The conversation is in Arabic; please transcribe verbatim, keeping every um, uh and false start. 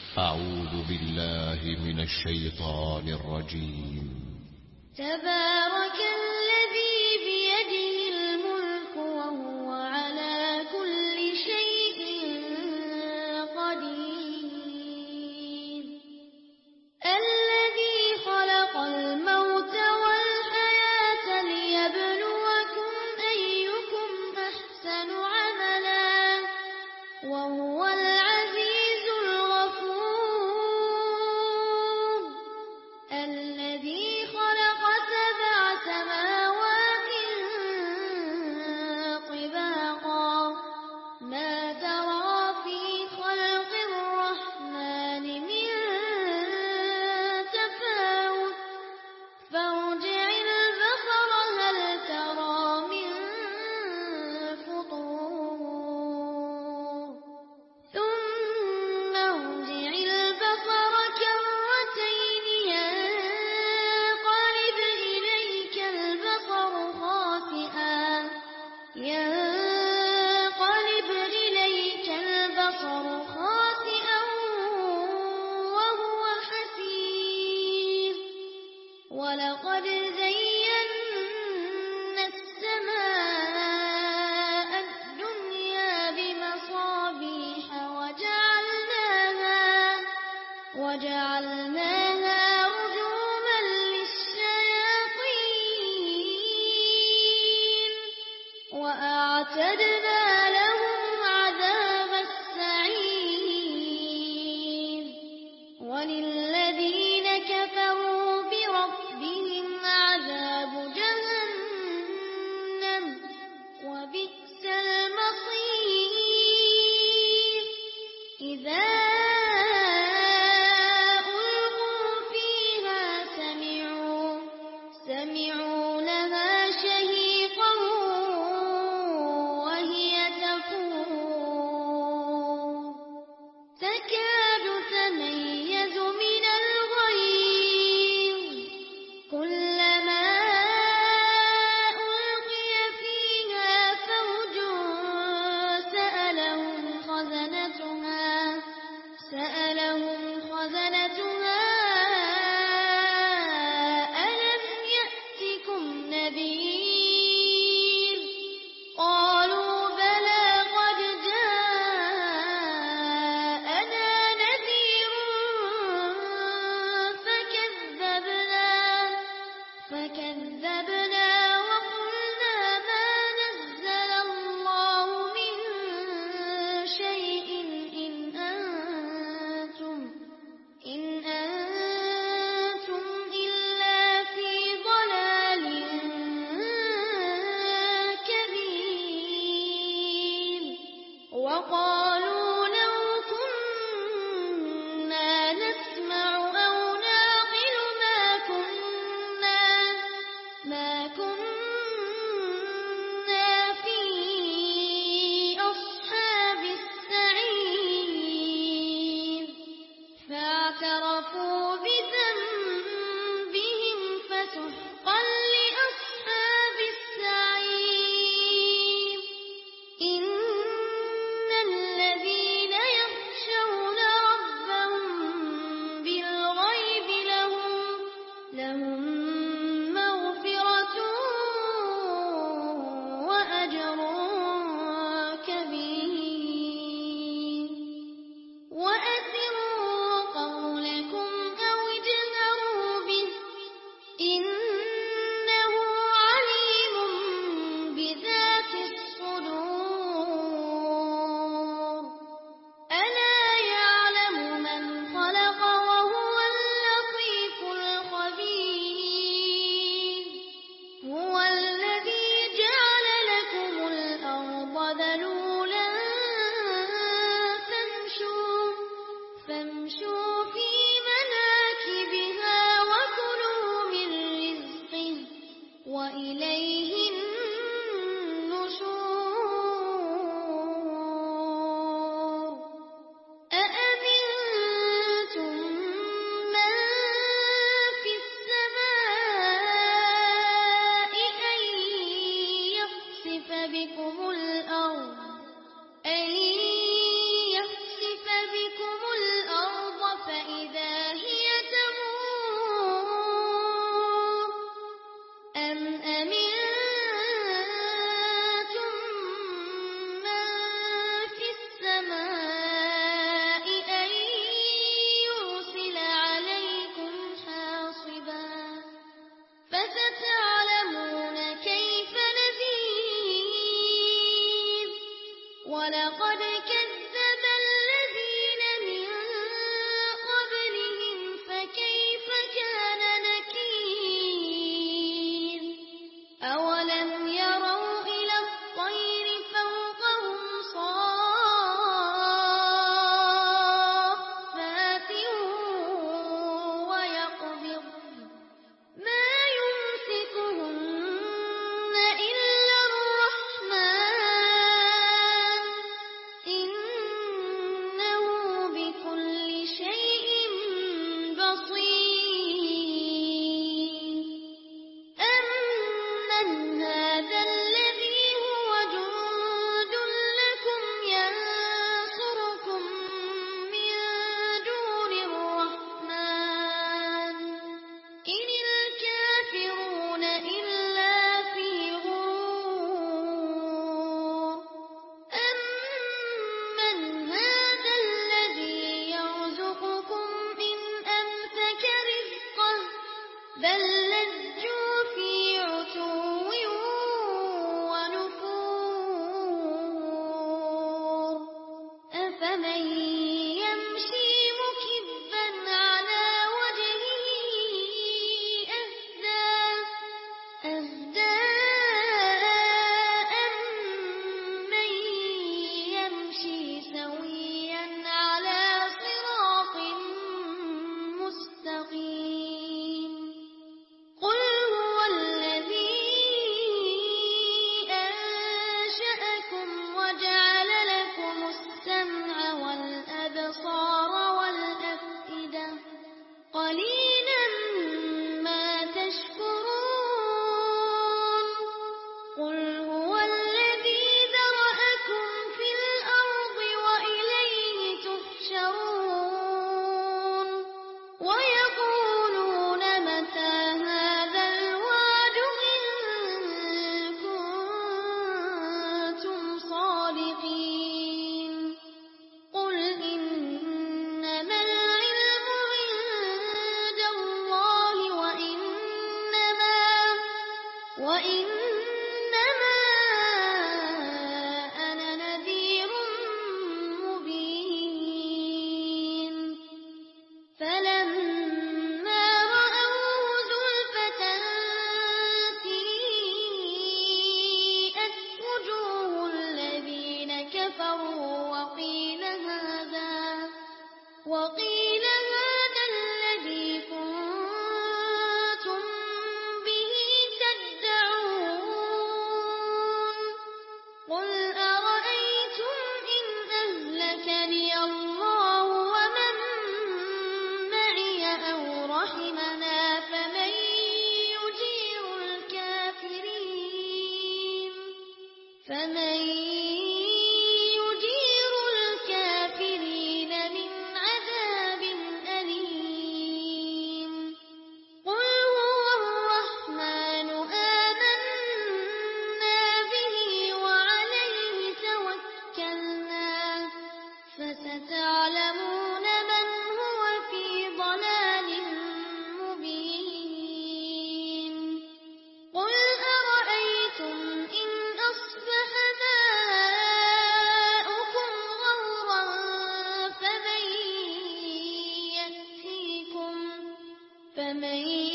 أعوذ بالله من الشيطان الرجيم. تبارك الذي بيده الملك وهو على كل شيء قدير. الذي خلق الموت والحياة ليبلوكم أيكم أحسن عملا وهو العزيز الغفور. الذي خلق سبع سماوات طباقا ما ترى في خلق الرحمن من تفاوت فارجع البصر هل ترى من فطور ثم ارجع البصر كرتين ينقلب إليك البصر خاسئا ينقلب إليك البصر خاسئا وهو حسير. ولقد زينا السماء الدنيا بمصابيح وجعلناها وجعلناها رجوما للشياطين وأعتدنا لهم عذاب السعير. وللذين كفروا بربهم عذاب جهنم وبئس المصير. إذا ألقوا فيها سمعوا سمعوا لها شهيقا وهي تفور تكاد تميز من الغيظ كلما ألقي فيها فوج سألهم خزنتها سألهم خزنتها ألم يأتكم نذير قالوا بلى قد جاءنا وقيل هذا الذي كنتم به تدعون قل أرأيتم إن أهلكني الله ومن معي أو رحمنا فمن يجير الكافرين فمن يجير الكافرين من عذاب أليم قل هو الرحمن آمنا به وعليه توكلنا فستعلمون من هو في ضلال مبين قل أرأيتم إن أصبح ماؤكم غورا فمن يأتيكم فمن